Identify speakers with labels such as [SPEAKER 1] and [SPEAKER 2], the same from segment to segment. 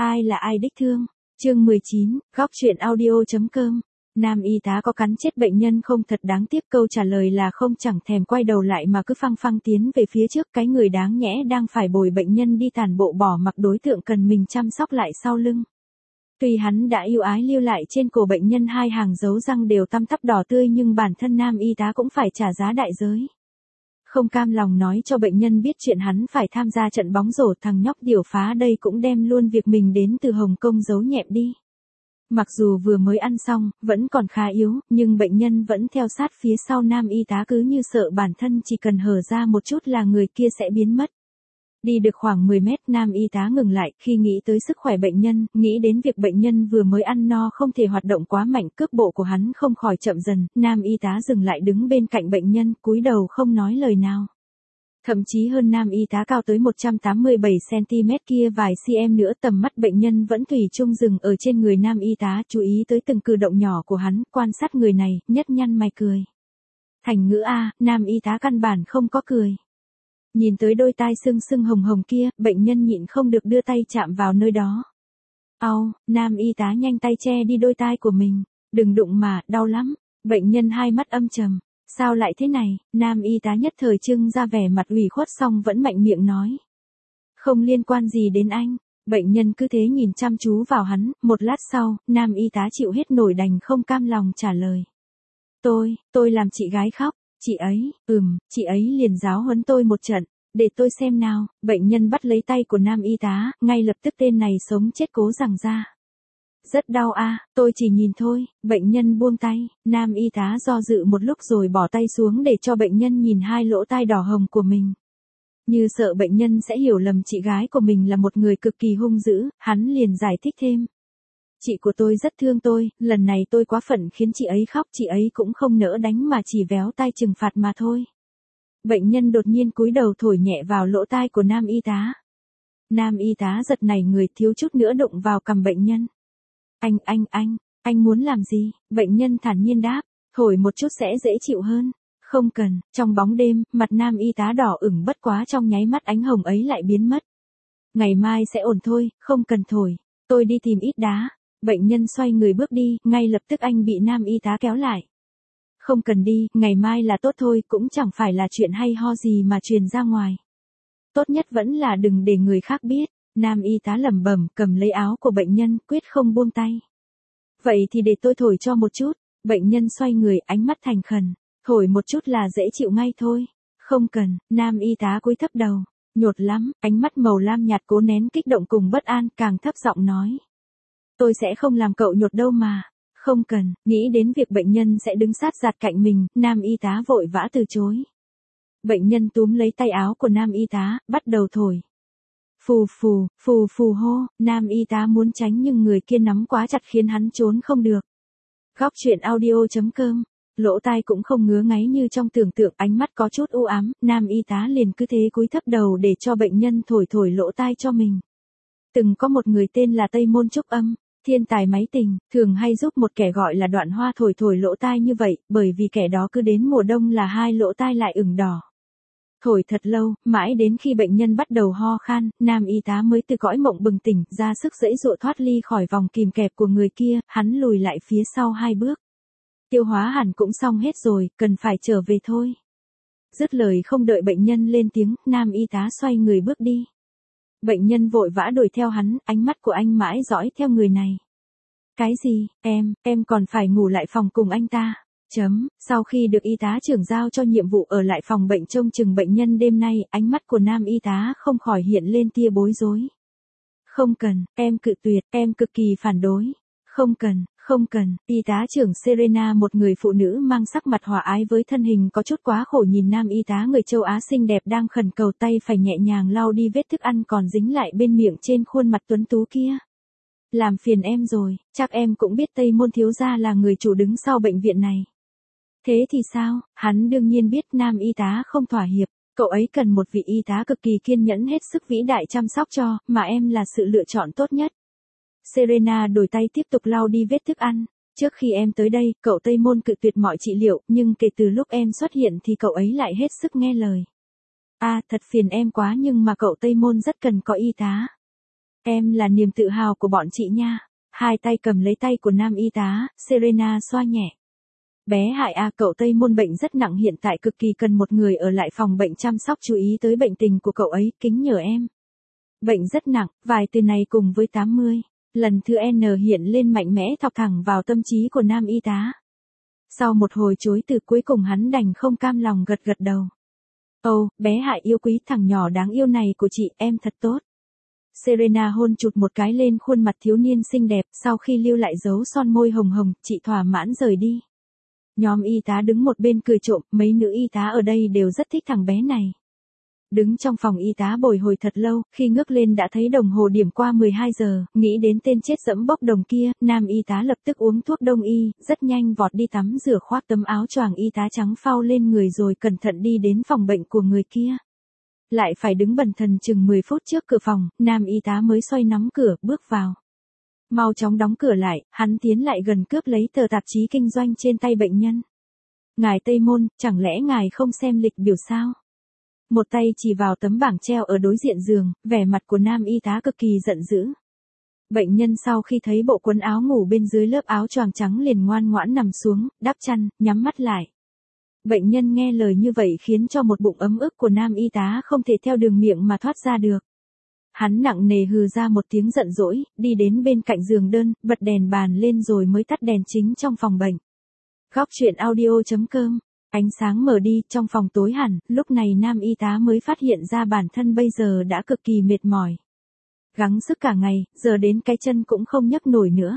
[SPEAKER 1] Ai là ai đích thương? Chương 19, góc truyện audio.com. Nam y tá có cắn chết bệnh nhân không thật đáng tiếc, câu trả lời là không, chẳng thèm quay đầu lại mà cứ phăng phăng tiến về phía trước, cái người đáng nhẽ đang phải bồi bệnh nhân đi tàn bộ bỏ mặc đối tượng cần mình chăm sóc lại sau lưng. Tuy hắn đã yêu ái lưu lại trên cổ bệnh nhân hai hàng dấu răng đều tăm tắp đỏ tươi nhưng bản thân nam y tá cũng phải trả giá đại giới. Không cam lòng nói cho bệnh nhân biết chuyện hắn phải tham gia trận bóng rổ, thằng nhóc Điểu Phá đây cũng đem luôn việc mình đến từ Hồng Kông giấu nhẹm đi. Mặc dù vừa mới ăn xong, vẫn còn khá yếu, nhưng bệnh nhân vẫn theo sát phía sau nam y tá cứ như sợ bản thân chỉ cần hở ra một chút là người kia sẽ biến mất. Đi được khoảng 10 mét, nam y tá ngừng lại, khi nghĩ tới sức khỏe bệnh nhân, nghĩ đến việc bệnh nhân vừa mới ăn no không thể hoạt động quá mạnh, cước bộ của hắn không khỏi chậm dần, nam y tá dừng lại đứng bên cạnh bệnh nhân, cúi đầu không nói lời nào. Thậm chí hơn nam y tá cao tới 187cm kia vài cm nữa, tầm mắt bệnh nhân vẫn thủy chung dừng ở trên người nam y tá, chú ý tới từng cử động nhỏ của hắn, quan sát người này, nhất nhăn mày cười. Thành ngữ A, nam y tá căn bản không có cười. Nhìn tới đôi tai sưng sưng hồng hồng kia, bệnh nhân nhịn không được đưa tay chạm vào nơi đó. Au, nam y tá nhanh tay che đi đôi tai của mình. Đừng đụng mà, đau lắm. Bệnh nhân hai mắt âm trầm. Sao lại thế này? Nam y tá nhất thời trưng ra vẻ mặt ủy khuất xong vẫn mạnh miệng nói. Không liên quan gì đến anh. Bệnh nhân cứ thế nhìn chăm chú vào hắn, một lát sau, nam y tá chịu hết nổi đành không cam lòng trả lời. Tôi làm chị gái khóc. Chị ấy, chị ấy liền giáo huấn tôi một trận, để tôi xem nào. Bệnh nhân bắt lấy tay của nam y tá, ngay lập tức tên này sống chết cố giằng ra. Rất đau a, tôi chỉ nhìn thôi. Bệnh nhân buông tay, nam y tá do dự một lúc rồi bỏ tay xuống để cho bệnh nhân nhìn hai lỗ tai đỏ hồng của mình. Như sợ bệnh nhân sẽ hiểu lầm chị gái của mình là một người cực kỳ hung dữ, hắn liền giải thích thêm. Chị của tôi rất thương tôi, lần này tôi quá phận khiến chị ấy khóc, chị ấy cũng không nỡ đánh mà chỉ véo tai trừng phạt mà thôi. Bệnh nhân đột nhiên cúi đầu thổi nhẹ vào lỗ tai của nam y tá. Nam y tá giật nảy người, thiếu chút nữa đụng vào cằm bệnh nhân. Anh muốn làm gì? Bệnh nhân thản nhiên đáp, thổi một chút sẽ dễ chịu hơn. Không cần. Trong bóng đêm, mặt nam y tá đỏ ửng, bất quá trong nháy mắt ánh hồng ấy lại biến mất. Ngày mai sẽ ổn thôi, không cần thổi. Tôi đi tìm ít đá. Bệnh nhân xoay người bước đi, ngay lập tức anh bị nam y tá kéo lại. Không cần đi, ngày mai là tốt thôi, cũng chẳng phải là chuyện hay ho gì mà truyền ra ngoài. Tốt nhất vẫn là đừng để người khác biết. Nam y tá lẩm bẩm, cầm lấy áo của bệnh nhân, quyết không buông tay. Vậy thì để tôi thổi cho một chút. Bệnh nhân xoay người, ánh mắt thành khẩn. Thổi một chút là dễ chịu ngay thôi. Không cần. Nam y tá cúi thấp đầu. Nhột lắm, ánh mắt màu lam nhạt cố nén kích động cùng bất an, càng thấp giọng nói. Tôi sẽ không làm cậu nhột đâu mà. Không cần. Nghĩ đến việc bệnh nhân sẽ đứng sát giạt cạnh mình, nam y tá vội vã từ chối. Bệnh nhân túm lấy tay áo của nam y tá, bắt đầu thổi. Phù phù hô, nam y tá muốn tránh nhưng người kia nắm quá chặt khiến hắn trốn không được. Góc truyện audio.com. Lỗ tai cũng không ngứa ngáy như trong tưởng tượng, ánh mắt có chút u ám, nam y tá liền cứ thế cúi thấp đầu để cho bệnh nhân thổi lỗ tai cho mình. Từng có một người tên là Tây Môn Trúc Âm, thiên tài máy tình, thường hay giúp một kẻ gọi là Đoạn Hoa thổi lỗ tai như vậy, bởi vì kẻ đó cứ đến mùa đông là hai lỗ tai lại ửng đỏ. Thổi thật lâu, mãi đến khi bệnh nhân bắt đầu ho khan, nam y tá mới từ cõi mộng bừng tỉnh, ra sức giãy giụa thoát ly khỏi vòng kìm kẹp của người kia, hắn lùi lại phía sau 2 bước. Tiêu hóa hẳn cũng xong hết rồi, cần phải trở về thôi. Dứt lời không đợi bệnh nhân lên tiếng, nam y tá xoay người bước đi. Bệnh nhân vội vã đuổi theo hắn, ánh mắt của anh mãi dõi theo người này. Cái gì, em còn phải ngủ lại phòng cùng anh ta. Sau khi được y tá trưởng giao cho nhiệm vụ ở lại phòng bệnh trông chừng bệnh nhân đêm nay, ánh mắt của nam y tá không khỏi hiện lên tia bối rối. Không cần, em cự tuyệt, em cực kỳ phản đối. Không cần, y tá trưởng Serena, một người phụ nữ mang sắc mặt hòa ái với thân hình có chút quá khổ, nhìn nam y tá người châu Á xinh đẹp đang khẩn cầu, tay phải nhẹ nhàng lau đi vết thức ăn còn dính lại bên miệng trên khuôn mặt tuấn tú kia. Làm phiền em rồi, chắc em cũng biết Tây Môn thiếu gia là người chủ đứng sau bệnh viện này. Thế thì sao? Hắn đương nhiên biết nam y tá không thỏa hiệp, cậu ấy cần một vị y tá cực kỳ kiên nhẫn hết sức vĩ đại chăm sóc cho, mà em là sự lựa chọn tốt nhất. Serena đổi tay tiếp tục lau đi vết thức ăn. Trước khi em tới đây, cậu Tây Môn cự tuyệt mọi trị liệu, nhưng kể từ lúc em xuất hiện thì cậu ấy lại hết sức nghe lời. Thật phiền em quá, nhưng mà cậu Tây Môn rất cần có y tá. Em là niềm tự hào của bọn chị nha. Hai tay cầm lấy tay của nam y tá, Serena xoa nhẹ. Bé Hải à, cậu Tây Môn bệnh rất nặng, hiện tại cực kỳ cần một người ở lại phòng bệnh chăm sóc, chú ý tới bệnh tình của cậu ấy, kính nhờ em. Bệnh rất nặng, vài từ này cùng với 80. Lần thứ N hiện lên mạnh mẽ thọc thẳng vào tâm trí của nam y tá. Sau một hồi chối từ cuối cùng hắn đành không cam lòng gật gật đầu. Ồ, bé Hải yêu quý, thằng nhỏ đáng yêu này của chị, em thật tốt. Serena hôn chụt một cái lên khuôn mặt thiếu niên xinh đẹp, sau khi lưu lại dấu son môi hồng hồng, chị thỏa mãn rời đi. Nhóm y tá đứng một bên cười trộm, mấy nữ y tá ở đây đều rất thích thằng bé này. Đứng trong phòng y tá bồi hồi thật lâu, khi ngước lên đã thấy đồng hồ điểm qua 12 giờ, nghĩ đến tên chết dẫm bốc đồng kia, nam y tá lập tức uống thuốc đông y, rất nhanh vọt đi tắm rửa, khoác tấm áo choàng y tá trắng phao lên người rồi cẩn thận đi đến phòng bệnh của người kia. Lại phải đứng bần thần chừng 10 phút trước cửa phòng, nam y tá mới xoay nắm cửa, bước vào. Mau chóng đóng cửa lại, hắn tiến lại gần cướp lấy tờ tạp chí kinh doanh trên tay bệnh nhân. Ngài Tây Môn, chẳng lẽ ngài không xem lịch biểu sao? Một tay chỉ vào tấm bảng treo ở đối diện giường, vẻ mặt của nam y tá cực kỳ giận dữ. Bệnh nhân sau khi thấy bộ quần áo ngủ bên dưới lớp áo choàng trắng liền ngoan ngoãn nằm xuống, đắp chăn, nhắm mắt lại. Bệnh nhân nghe lời như vậy khiến cho một bụng ấm ức của nam y tá không thể theo đường miệng mà thoát ra được. Hắn nặng nề hừ ra một tiếng giận dỗi, đi đến bên cạnh giường đơn, bật đèn bàn lên rồi mới tắt đèn chính trong phòng bệnh. Góc truyện audio.com. Ánh sáng mở đi, trong phòng tối hẳn, lúc này nam y tá mới phát hiện ra bản thân bây giờ đã cực kỳ mệt mỏi. Gắng sức cả ngày, giờ đến cái chân cũng không nhấc nổi nữa.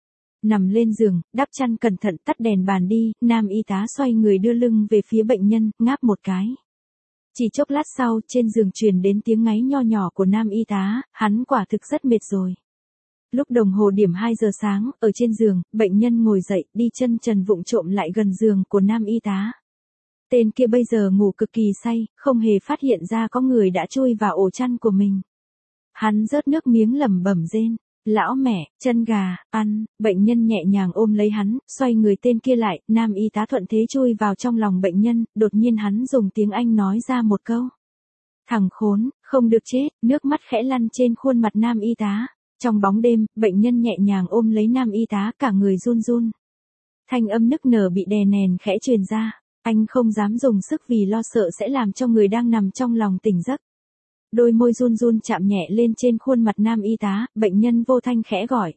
[SPEAKER 1] Nằm lên giường, đắp chăn cẩn thận, tắt đèn bàn đi, nam y tá xoay người đưa lưng về phía bệnh nhân, ngáp một cái. Chỉ chốc lát sau, trên giường truyền đến tiếng ngáy nho nhỏ của nam y tá, hắn quả thực rất mệt rồi. Lúc đồng hồ điểm 2 giờ sáng, ở trên giường, bệnh nhân ngồi dậy, đi chân trần vụng trộm lại gần giường của nam y tá. Tên kia bây giờ ngủ cực kỳ say, không hề phát hiện ra có người đã chui vào ổ chăn của mình. Hắn rớt nước miếng lẩm bẩm rên. Lão mẹ, chân gà, ăn, bệnh nhân nhẹ nhàng ôm lấy hắn, xoay người tên kia lại, nam y tá thuận thế chui vào trong lòng bệnh nhân, đột nhiên hắn dùng tiếng Anh nói ra một câu. Thằng khốn, không được chết, nước mắt khẽ lăn trên khuôn mặt nam y tá. Trong bóng đêm, bệnh nhân nhẹ nhàng ôm lấy nam y tá, cả người run run. Thanh âm nức nở bị đè nén khẽ truyền ra, anh không dám dùng sức vì lo sợ sẽ làm cho người đang nằm trong lòng tỉnh giấc. Đôi môi run run chạm nhẹ lên trên khuôn mặt nam y tá, bệnh nhân vô thanh khẽ gọi.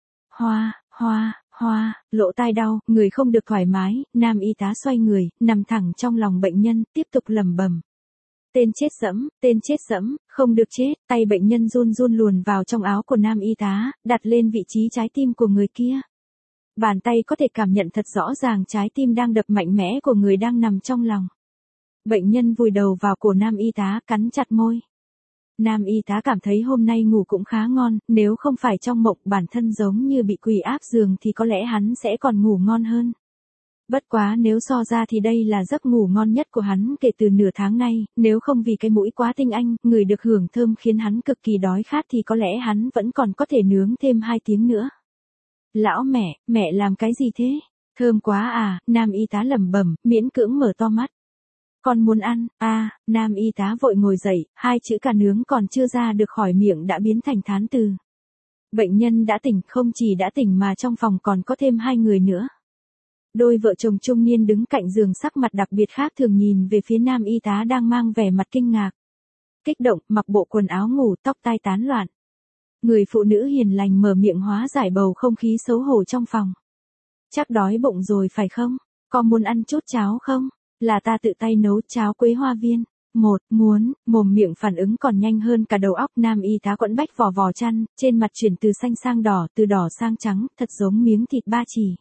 [SPEAKER 1] Hoa, hoa, hoa, lỗ tai đau, người không được thoải mái, nam y tá xoay người, nằm thẳng trong lòng bệnh nhân, tiếp tục lẩm bẩm. Tên chết dẫm, không được chết, tay bệnh nhân run run luồn vào trong áo của nam y tá, đặt lên vị trí trái tim của người kia. Bàn tay có thể cảm nhận thật rõ ràng trái tim đang đập mạnh mẽ của người đang nằm trong lòng. Bệnh nhân vùi đầu vào cổ nam y tá, cắn chặt môi. Nam y tá cảm thấy hôm nay ngủ cũng khá ngon, nếu không phải trong mộng bản thân giống như bị quỳ áp giường thì có lẽ hắn sẽ còn ngủ ngon hơn. Bất quá nếu so ra thì đây là giấc ngủ ngon nhất của hắn kể từ nửa tháng nay, nếu không vì cái mũi quá tinh anh, người được hưởng thơm khiến hắn cực kỳ đói khát thì có lẽ hắn vẫn còn có thể nướng thêm 2 tiếng nữa. Lão mẹ làm cái gì thế? Thơm quá à, nam y tá lẩm bẩm, miễn cưỡng mở to mắt. Con muốn ăn, nam y tá vội ngồi dậy, 2 chữ cả nướng còn chưa ra được khỏi miệng đã biến thành thán từ. Bệnh nhân đã tỉnh, không chỉ đã tỉnh mà trong phòng còn có thêm 2 người nữa. Đôi vợ chồng trung niên đứng cạnh giường, sắc mặt đặc biệt khác thường nhìn về phía nam y tá đang mang vẻ mặt kinh ngạc. Kích động, mặc bộ quần áo ngủ, tóc tai tán loạn. Người phụ nữ hiền lành mở miệng hóa giải bầu không khí xấu hổ trong phòng. Chắc đói bụng rồi phải không? Có muốn ăn chút cháo không? Là ta tự tay nấu cháo quế hoa viên. Muốn, mồm miệng phản ứng còn nhanh hơn cả đầu óc. Nam y tá quẫn bách vò vò chăn, trên mặt chuyển từ xanh sang đỏ, từ đỏ sang trắng, thật giống miếng thịt ba chỉ.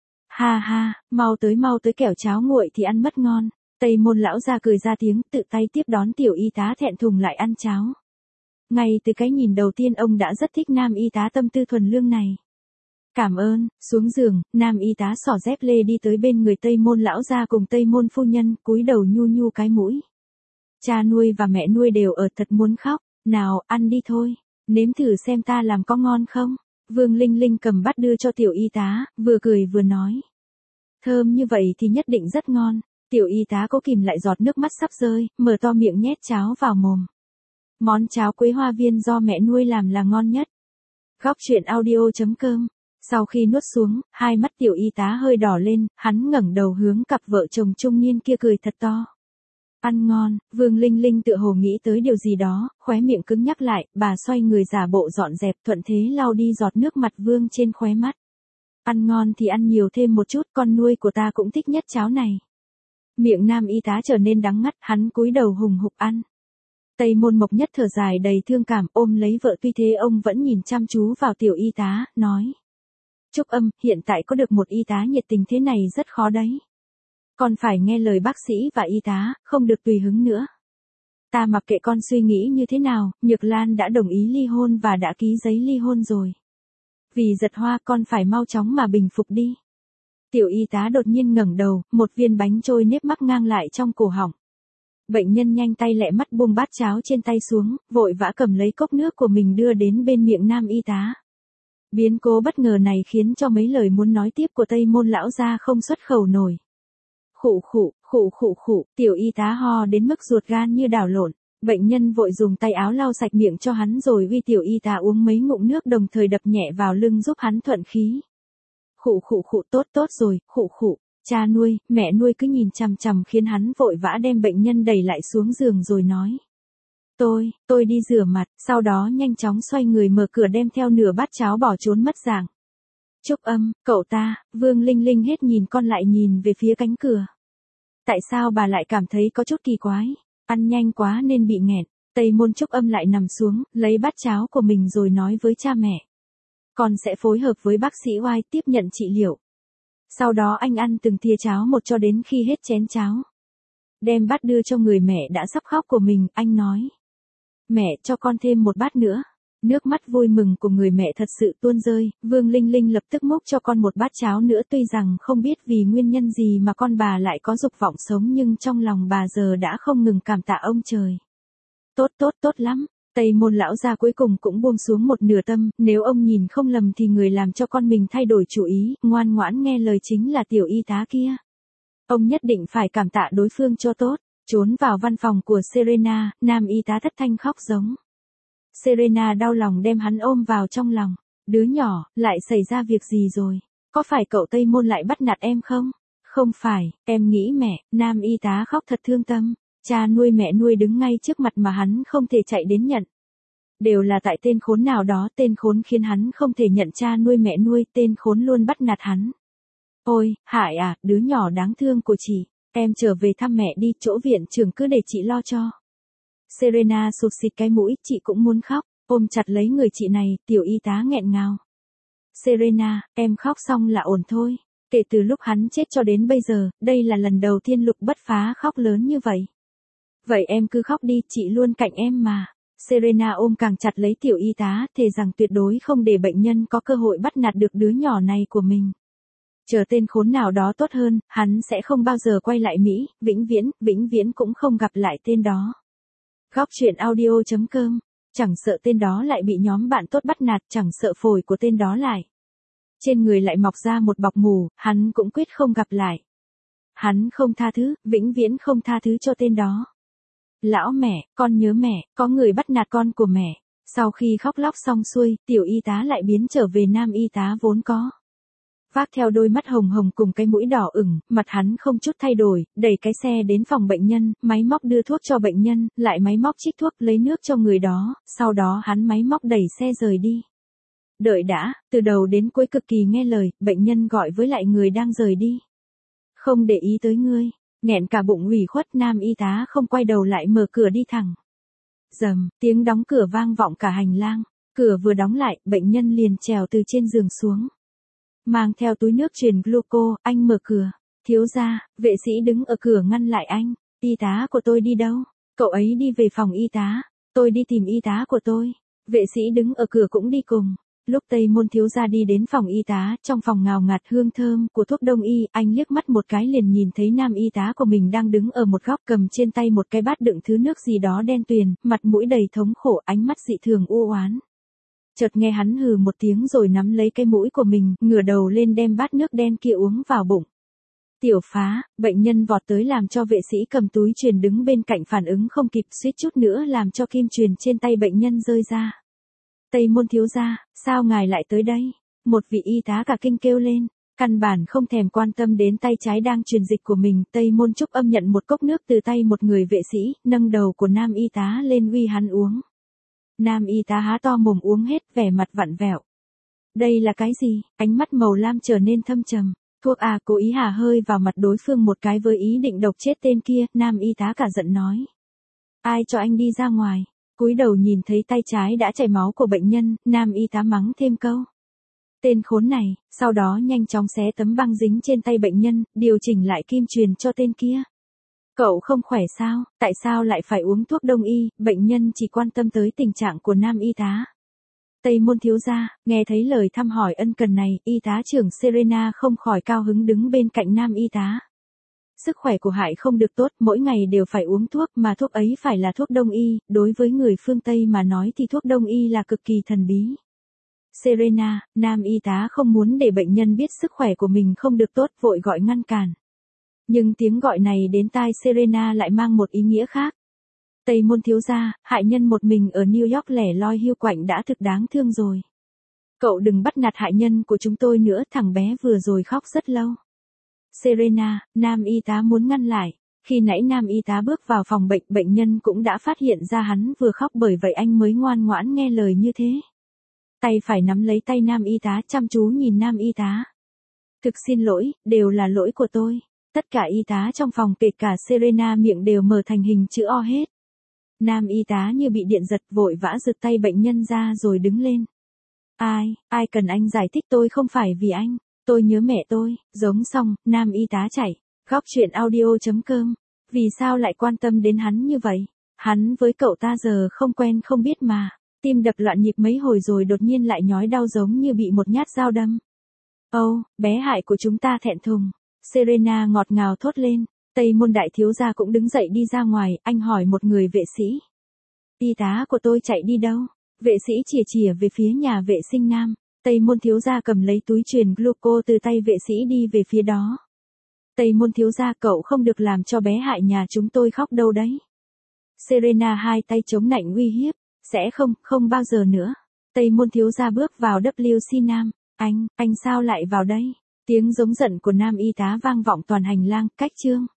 [SPEAKER 1] Ha, mau tới kẻo cháo nguội thì ăn mất ngon. Tây Môn lão ra cười ra tiếng, tự tay tiếp đón tiểu y tá thẹn thùng lại ăn cháo. Ngay từ cái nhìn đầu tiên ông đã rất thích nam y tá tâm tư thuần lương này. Cảm ơn, xuống giường, nam y tá xỏ dép lê đi tới bên người Tây Môn lão gia cùng Tây Môn phu nhân, cúi đầu nhu nhu cái mũi. Cha nuôi và mẹ nuôi đều ở, thật muốn khóc. Nào, ăn đi thôi, nếm thử xem ta làm có ngon không. Vương Linh Linh cầm bát đưa cho tiểu y tá, vừa cười vừa nói. Thơm như vậy thì nhất định rất ngon. Tiểu y tá cố kìm lại giọt nước mắt sắp rơi, mở to miệng nhét cháo vào mồm. Món cháo quế hoa viên do mẹ nuôi làm là ngon nhất. Góc truyện audio.com. Sau khi nuốt xuống, hai mắt tiểu y tá hơi đỏ lên, hắn ngẩng đầu hướng cặp vợ chồng trung niên kia cười thật to. Ăn ngon, Vương Linh Linh tựa hồ nghĩ tới điều gì đó, khóe miệng cứng nhắc lại, bà xoay người giả bộ dọn dẹp thuận thế lau đi giọt nước mặt Vương trên khóe mắt. Ăn ngon thì ăn nhiều thêm một chút, con nuôi của ta cũng thích nhất cháo này. Miệng nam y tá trở nên đắng ngắt, hắn cúi đầu hùng hục ăn. Tây Môn Mộc Nhất thở dài đầy thương cảm ôm lấy vợ, tuy thế ông vẫn nhìn chăm chú vào tiểu y tá, nói. Trúc Âm, hiện tại có được một y tá nhiệt tình thế này rất khó đấy. Con phải nghe lời bác sĩ và y tá, không được tùy hứng nữa. Ta mặc kệ con suy nghĩ như thế nào, Nhược Lan đã đồng ý ly hôn và đã ký giấy ly hôn rồi. Vì Giật Hoa con phải mau chóng mà bình phục đi. Tiểu y tá đột nhiên ngẩng đầu, một viên bánh trôi nếp mắc ngang lại trong cổ họng. Bệnh nhân nhanh tay lẹ mắt buông bát cháo trên tay xuống, vội vã cầm lấy cốc nước của mình đưa đến bên miệng nam y tá. Biến cố bất ngờ này khiến cho mấy lời muốn nói tiếp của Tây Môn lão gia không xuất khẩu nổi. Khụ, tiểu y tá ho đến mức ruột gan như đảo lộn. Bệnh nhân vội dùng tay áo lau sạch miệng cho hắn rồi uy tiểu y tá uống mấy ngụm nước đồng thời đập nhẹ vào lưng giúp hắn thuận khí. Khụ, tốt rồi, khụ. Cha nuôi, mẹ nuôi cứ nhìn chằm chằm khiến hắn vội vã đem bệnh nhân đẩy lại xuống giường rồi nói. Tôi đi rửa mặt, sau đó nhanh chóng xoay người mở cửa đem theo nửa bát cháo bỏ trốn mất dạng. Trúc Âm, cậu ta, Vương Linh Linh hết nhìn con lại nhìn về phía cánh cửa. Tại sao bà lại cảm thấy có chút kỳ quái, ăn nhanh quá nên bị nghẹn. Tây Môn Trúc Âm lại nằm xuống, lấy bát cháo của mình rồi nói với cha mẹ. Con sẽ phối hợp với bác sĩ Y tiếp nhận trị liệu. Sau đó anh ăn từng thìa cháo một cho đến khi hết chén cháo. Đem bát đưa cho người mẹ đã sắp khóc của mình, anh nói. Mẹ cho con thêm một bát nữa. Nước mắt vui mừng của người mẹ thật sự tuôn rơi, Vương Linh Linh lập tức múc cho con một bát cháo nữa, tuy rằng không biết vì nguyên nhân gì mà con bà lại có dục vọng sống nhưng trong lòng bà giờ đã không ngừng cảm tạ ông trời. Tốt lắm. Tây Môn lão gia cuối cùng cũng buông xuống một nửa tâm, nếu ông nhìn không lầm thì người làm cho con mình thay đổi chủ ý, ngoan ngoãn nghe lời chính là tiểu y tá kia. Ông nhất định phải cảm tạ đối phương cho tốt. Trốn vào văn phòng của Serena, nam y tá thất thanh khóc giống. Serena đau lòng đem hắn ôm vào trong lòng. Đứa nhỏ, lại xảy ra việc gì rồi? Có phải cậu Tây Môn lại bắt nạt em không? Không phải, em nghĩ mẹ. Nam y tá khóc thật thương tâm. Cha nuôi mẹ nuôi đứng ngay trước mặt mà hắn không thể chạy đến nhận. Đều là tại tên khốn nào đó, tên khốn khiến hắn không thể nhận cha nuôi mẹ nuôi, tên khốn luôn bắt nạt hắn. Ôi, Hải à, đứa nhỏ đáng thương của chị. Em trở về thăm mẹ đi, chỗ viện trưởng cứ để chị lo cho. Serena sụt xịt cái mũi, chị cũng muốn khóc, ôm chặt lấy người chị này, tiểu y tá nghẹn ngào. Serena, em khóc xong là ổn thôi. Kể từ lúc hắn chết cho đến bây giờ, đây là lần đầu tiên Lục Bất Phá khóc lớn như vậy. Vậy em cứ khóc đi, chị luôn cạnh em mà. Serena ôm càng chặt lấy tiểu y tá, thề rằng tuyệt đối không để bệnh nhân có cơ hội bắt nạt được đứa nhỏ này của mình. Chờ tên khốn nào đó tốt hơn, hắn sẽ không bao giờ quay lại Mỹ, vĩnh viễn cũng không gặp lại tên đó. Góc truyện audio.com. Chẳng sợ tên đó lại bị nhóm bạn tốt bắt nạt, chẳng sợ phổi của tên đó lại. Trên người lại mọc ra một bọc mù, hắn cũng quyết không gặp lại. Hắn không tha thứ, vĩnh viễn không tha thứ cho tên đó. Lão mẹ, con nhớ mẹ, có người bắt nạt con của mẹ. Sau khi khóc lóc xong xuôi, tiểu y tá lại biến trở về nam y tá vốn có. Vác theo đôi mắt hồng hồng cùng cái mũi đỏ ửng, mặt hắn không chút thay đổi, đẩy cái xe đến phòng bệnh nhân, máy móc đưa thuốc cho bệnh nhân, lại máy móc trích thuốc lấy nước cho người đó, sau đó hắn máy móc đẩy xe rời đi. Đợi đã, từ đầu đến cuối cực kỳ nghe lời, bệnh nhân gọi với lại người đang rời đi. Không để ý tới ngươi, nghẹn cả bụng ủy khuất, nam y tá không quay đầu lại mở cửa đi thẳng. Rầm, tiếng đóng cửa vang vọng cả hành lang, cửa vừa đóng lại, bệnh nhân liền trèo từ trên giường xuống. Mang theo túi nước truyền gluco, anh mở cửa. Thiếu gia, vệ sĩ đứng ở cửa ngăn lại anh. Y tá của tôi đi đâu? Cậu ấy đi về phòng y tá. Tôi đi tìm y tá của tôi. Vệ sĩ đứng ở cửa cũng đi cùng. Lúc Tây Môn thiếu gia đi đến phòng y tá, trong phòng ngào ngạt hương thơm của thuốc đông y, anh liếc mắt một cái liền nhìn thấy nam y tá của mình đang đứng ở một góc cầm trên tay một cái bát đựng thứ nước gì đó đen tuyền, mặt mũi đầy thống khổ, ánh mắt dị thường u oán. Chợt nghe hắn hừ một tiếng rồi nắm lấy cái mũi của mình, ngửa đầu lên đem bát nước đen kia uống vào bụng. Tiểu phá, bệnh nhân vọt tới làm cho vệ sĩ cầm túi truyền đứng bên cạnh phản ứng không kịp, suýt chút nữa làm cho kim truyền trên tay bệnh nhân rơi ra. Tây Môn thiếu gia, sao ngài lại tới đây? Một vị y tá cả kinh kêu lên, căn bản không thèm quan tâm đến tay trái đang truyền dịch của mình. Tây Môn Trúc Âm nhận một cốc nước từ tay một người vệ sĩ, nâng đầu của nam y tá lên uy hắn uống. Nam y tá há to mồm uống hết, vẻ mặt vặn vẹo. Đây là cái gì? Ánh mắt màu lam trở nên thâm trầm. Thuốc à, cố ý hà hơi vào mặt đối phương một cái với ý định độc chết tên kia. Nam y tá cả giận nói. Ai cho anh đi ra ngoài? Cúi đầu nhìn thấy tay trái đã chảy máu của bệnh nhân, nam y tá mắng thêm câu. Tên khốn này, sau đó nhanh chóng xé tấm băng dính trên tay bệnh nhân, điều chỉnh lại kim truyền cho tên kia. Cậu không khỏe sao, tại sao lại phải uống thuốc đông y? Bệnh nhân chỉ quan tâm tới tình trạng của nam y tá. Tây Môn thiếu gia, nghe thấy lời thăm hỏi ân cần này, y tá trưởng Serena không khỏi cao hứng đứng bên cạnh nam y tá. Sức khỏe của Hải không được tốt, mỗi ngày đều phải uống thuốc, mà thuốc ấy phải là thuốc đông y, đối với người phương Tây mà nói thì thuốc đông y là cực kỳ thần bí. Serena, nam y tá không muốn để bệnh nhân biết sức khỏe của mình không được tốt, vội gọi ngăn cản. Nhưng tiếng gọi này đến tai Serena lại mang một ý nghĩa khác. Tây Môn thiếu gia, hại nhân một mình ở New York lẻ loi hiu quạnh đã thực đáng thương rồi. Cậu đừng bắt nạt hại nhân của chúng tôi nữa, thằng bé vừa rồi khóc rất lâu. Serena, nam y tá muốn ngăn lại. Khi nãy nam y tá bước vào phòng bệnh, bệnh nhân cũng đã phát hiện ra hắn vừa khóc, bởi vậy anh mới ngoan ngoãn nghe lời như thế. Tay phải nắm lấy tay nam y tá, chăm chú nhìn nam y tá. Thực xin lỗi, đều là lỗi của tôi. Tất cả y tá trong phòng kể cả Serena miệng đều mở thành hình chữ O hết. Nam y tá như bị điện giật, vội vã giật tay bệnh nhân ra rồi đứng lên. Ai cần anh giải thích, tôi không phải vì anh, tôi nhớ mẹ tôi. Giống xong, nam y tá chạy. Góc chuyện audio.com. Vì sao lại quan tâm đến hắn như vậy? Hắn với cậu ta giờ không quen không biết mà. Tim đập loạn nhịp mấy hồi rồi đột nhiên lại nhói đau giống như bị một nhát dao đâm. Bé hại của chúng ta thẹn thùng. Serena ngọt ngào thốt lên. Tây Môn đại thiếu gia cũng đứng dậy đi ra ngoài, anh hỏi một người vệ sĩ. Y tá của tôi chạy đi đâu? Vệ sĩ chìa về phía nhà vệ sinh nam. Tây Môn thiếu gia cầm lấy túi truyền gluco từ tay vệ sĩ đi về phía đó. Tây Môn thiếu gia, cậu không được làm cho bé hại nhà chúng tôi khóc đâu đấy. Serena hai tay chống nạnh uy hiếp. Sẽ không bao giờ nữa. Tây Môn thiếu gia bước vào WC nam. Anh sao lại vào đây? Tiếng giống giận của nam y tá vang vọng toàn hành lang. Cách chương.